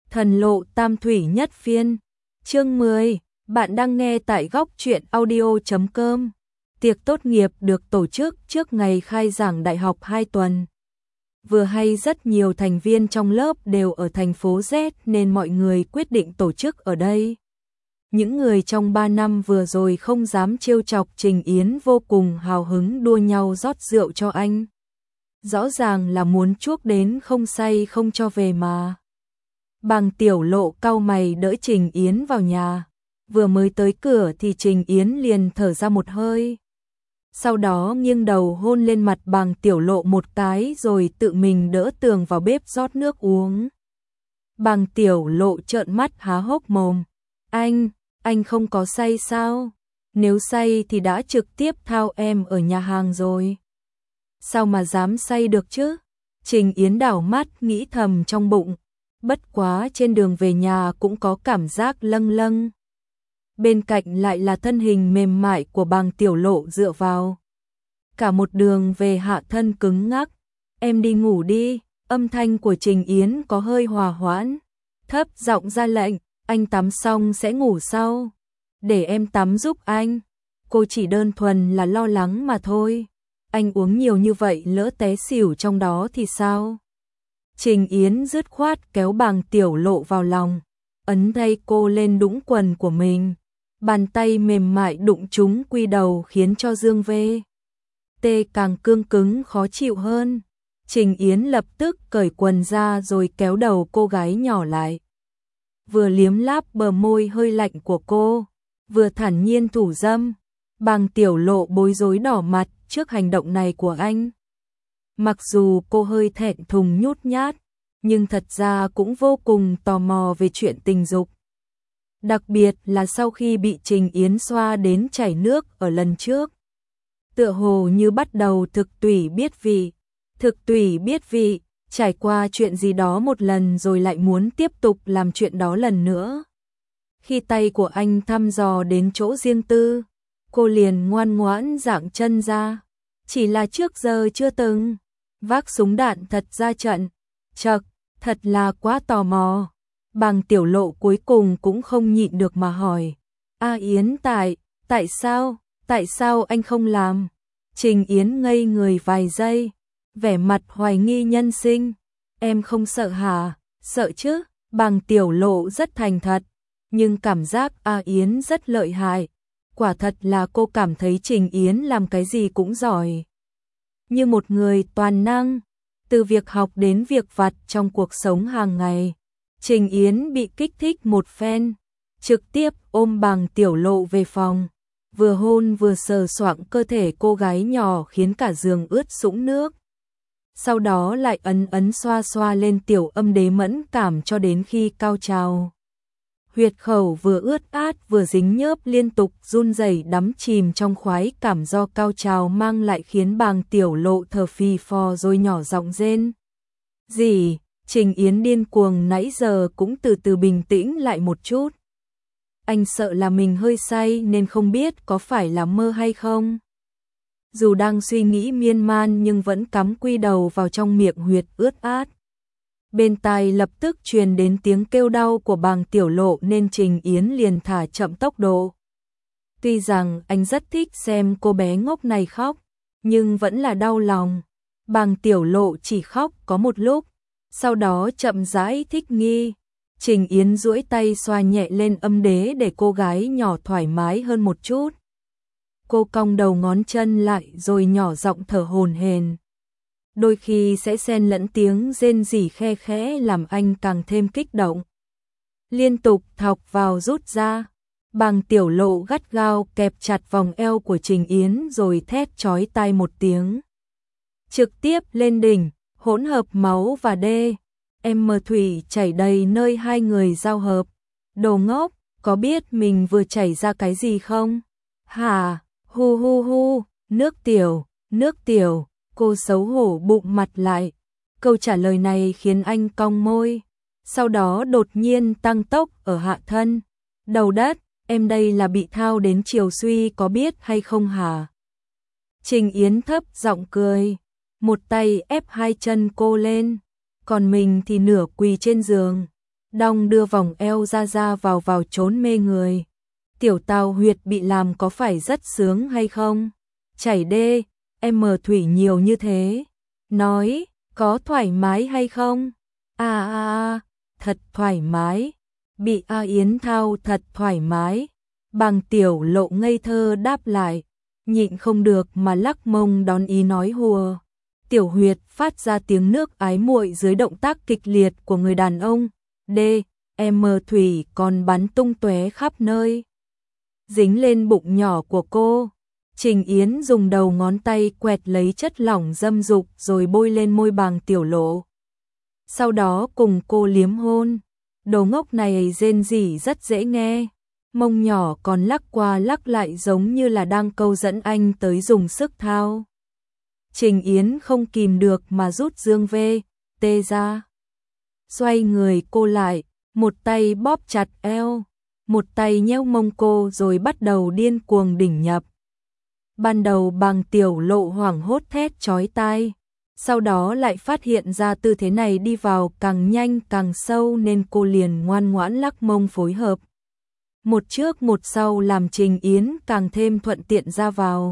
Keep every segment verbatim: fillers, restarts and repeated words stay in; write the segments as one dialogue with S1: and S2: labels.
S1: Thần lộ tam thủy nhất phiên. Chương mười. Bạn đang nghe tại góc truyện audio chấm com. Tiệc tốt nghiệp được tổ chức trước ngày khai giảng đại học hai tuần. Vừa hay rất nhiều thành viên trong lớp đều ở thành phố Z nên mọi người quyết định tổ chức ở đây. Những người trong ba năm vừa rồi không dám trêu chọc Trình Yến vô cùng hào hứng đua nhau rót rượu cho anh. Rõ ràng là muốn chuốc đến không say không cho về mà. Bàng Tiểu Lộ cau mày đỡ Trình Yến vào nhà. Vừa mới tới cửa thì Trình Yến liền thở ra một hơi. Sau đó nghiêng đầu hôn lên mặt Bàng Tiểu Lộ một cái rồi tự mình đỡ tường vào bếp rót nước uống. Bàng Tiểu Lộ trợn mắt há hốc mồm. Anh, anh không có say sao? Nếu say thì đã trực tiếp thao em ở nhà hàng rồi. Sao mà dám say được chứ? Trình Yến đảo mắt nghĩ thầm trong bụng. Bất quá trên đường về nhà cũng có cảm giác lâng lâng. Bên cạnh lại là thân hình mềm mại của Bàng Tiểu Lộ dựa vào. Cả một đường về hạ thân cứng ngắc. Em đi ngủ đi. Âm thanh của Trình Yến có hơi hòa hoãn. Thấp giọng ra lệnh. Anh tắm xong sẽ ngủ sau. Để em tắm giúp anh. Cô chỉ đơn thuần là lo lắng mà thôi. Anh uống nhiều như vậy lỡ té xỉu trong đó thì sao? Trình Yến dứt khoát kéo Bàng Tiểu Lộ vào lòng, ấn tay cô lên đũng quần của mình. Bàn tay mềm mại đụng trúng quy đầu khiến cho Dương Vê Tê càng cương cứng khó chịu hơn. Trình Yến lập tức cởi quần ra rồi kéo đầu cô gái nhỏ lại. Vừa liếm láp bờ môi hơi lạnh của cô, vừa thản nhiên thủ dâm. Bàng Tiểu Lộ bối rối đỏ mặt trước hành động này của anh. Mặc dù cô hơi thẹn thùng nhút nhát, nhưng thật ra cũng vô cùng tò mò về chuyện tình dục. Đặc biệt là sau khi bị Trình Yến xoa đến chảy nước ở lần trước. Tựa hồ như bắt đầu thực tủy biết vị, thực tủy biết vị, trải qua chuyện gì đó một lần rồi lại muốn tiếp tục làm chuyện đó lần nữa. Khi tay của anh thăm dò đến chỗ riêng tư, cô liền ngoan ngoãn dạng chân ra. Chỉ là trước giờ chưa từng vác súng đạn thật ra trận. Chậc, thật là quá tò mò. Bàng Tiểu Lộ cuối cùng cũng không nhịn được mà hỏi. A Yến tại, tại sao, tại sao anh không làm? Trình Yến ngây người vài giây, vẻ mặt hoài nghi nhân sinh. Em không sợ hả? Sợ chứ? Bàng Tiểu Lộ rất thành thật, nhưng cảm giác A Yến rất lợi hại. Quả thật là cô cảm thấy Trình Yến làm cái gì cũng giỏi. Như một người toàn năng, từ việc học đến việc vặt trong cuộc sống hàng ngày. Trình Yến bị kích thích một phen, trực tiếp ôm Bàng Tiểu Lộ về phòng, vừa hôn vừa sờ soạng cơ thể cô gái nhỏ khiến cả giường ướt sũng nước. Sau đó lại ấn ấn xoa xoa lên tiểu âm đế mẫn cảm cho đến khi cao trào. Huyệt khẩu vừa ướt át vừa dính nhớp liên tục run rẩy đắm chìm trong khoái cảm do cao trào mang lại khiến Bàng Tiểu Lộ thở phì phò rồi nhỏ giọng rên. Gì? Trình Yến điên cuồng nãy giờ cũng từ từ bình tĩnh lại một chút. Anh sợ là mình hơi say nên không biết có phải là mơ hay không. Dù đang suy nghĩ miên man nhưng vẫn cắm quy đầu vào trong miệng huyệt ướt át. Bên tai lập tức truyền đến tiếng kêu đau của Bàng Tiểu Lộ nên Trình Yến liền thả chậm tốc độ. Tuy rằng anh rất thích xem cô bé ngốc này khóc, nhưng vẫn là đau lòng. Bàng Tiểu Lộ chỉ khóc có một lúc, sau đó chậm rãi thích nghi. Trình Yến duỗi tay xoa nhẹ lên âm đế để cô gái nhỏ thoải mái hơn một chút. Cô cong đầu ngón chân lại rồi nhỏ giọng thở hổn hển. Đôi khi sẽ xen lẫn tiếng rên rỉ khe khẽ làm anh càng thêm kích động. Liên tục thọc vào rút ra, Bàng Tiểu Lộ gắt gao kẹp chặt vòng eo của Trình Yến rồi thét chói tai một tiếng. Trực tiếp lên đỉnh, hỗn hợp máu và đê, em mờ thủy chảy đầy nơi hai người giao hợp. Đồ ngốc, có biết mình vừa chảy ra cái gì không? Hả? Hu hu hu, nước tiểu, nước tiểu. Cô xấu hổ bụng mặt lại. Câu trả lời này khiến anh cong môi. Sau đó đột nhiên tăng tốc ở hạ thân. Đầu đất, em đây là bị thao đến chiều suy có biết hay không hả? Trình Yến thấp giọng cười. Một tay ép hai chân cô lên. Còn mình thì nửa quỳ trên giường. đong đưa vòng eo ra ra vào vào trốn mê người. Tiểu Tào huyệt bị làm có phải rất sướng hay không? Chảy đê, em mờ thủy nhiều như thế. Nói, có thoải mái hay không? À à à, thật thoải mái. Bị A Yến thao thật thoải mái. Bàng Tiểu Lộ ngây thơ đáp lại, nhịn không được mà lắc mông đón ý nói hùa. Tiểu huyệt phát ra tiếng nước ái muội dưới động tác kịch liệt của người đàn ông. D, em mờ thủy còn bắn tung tóe khắp nơi. Dính lên bụng nhỏ của cô. Trình Yến dùng đầu ngón tay quẹt lấy chất lỏng dâm dục rồi bôi lên môi Bàng Tiểu Lộ. Sau đó cùng cô liếm hôn. Đồ ngốc này rên rỉ rất dễ nghe. Mông nhỏ còn lắc qua lắc lại giống như là đang câu dẫn anh tới dùng sức thao. Trình Yến không kìm được mà rút dương vê, tê ra. Xoay người cô lại, một tay bóp chặt eo, một tay nhéo mông cô rồi bắt đầu điên cuồng đỉnh nhập. Ban đầu Bàng Tiểu Lộ hoảng hốt thét chói tai, sau đó lại phát hiện ra tư thế này đi vào càng nhanh càng sâu nên cô liền ngoan ngoãn lắc mông phối hợp. Một trước một sau làm Trình Yến càng thêm thuận tiện ra vào.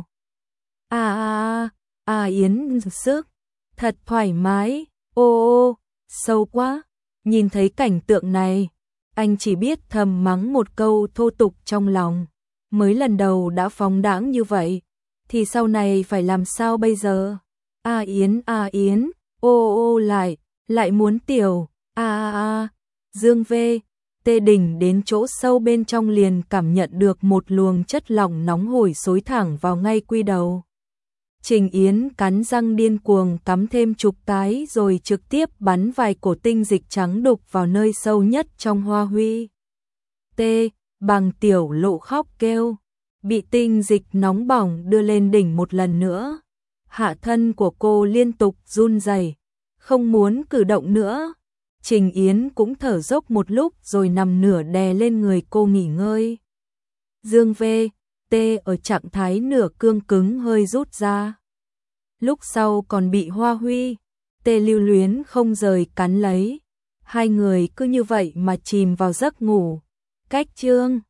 S1: À à à, à Yến sức, thật thoải mái, ô ô, sâu quá. Nhìn thấy cảnh tượng này, anh chỉ biết thầm mắng một câu thô tục trong lòng. Mới lần đầu đã phóng đãng như vậy, thì sau này phải làm sao bây giờ? À Yến, à Yến, ô ô lại, lại muốn tiểu, à à à, dương vê. Tê đỉnh đến chỗ sâu bên trong liền cảm nhận được một luồng chất lỏng nóng hổi xối thẳng vào ngay quy đầu. Trình Yến cắn răng điên cuồng cắm thêm chục cái rồi trực tiếp bắn vài cổ tinh dịch trắng đục vào nơi sâu nhất trong hoa huy. Tê, Bàng Tiểu Lộ khóc kêu, bị tinh dịch nóng bỏng đưa lên đỉnh một lần nữa. Hạ thân của cô liên tục run rẩy, không muốn cử động nữa. Trình Yến cũng thở dốc một lúc rồi nằm nửa đè lên người cô nghỉ ngơi. Dương vê, tê ở trạng thái nửa cương cứng hơi rút ra. Lúc sau còn bị Hoa Huy, tê lưu luyến không rời cắn lấy. Hai người cứ như vậy mà chìm vào giấc ngủ. Cách chương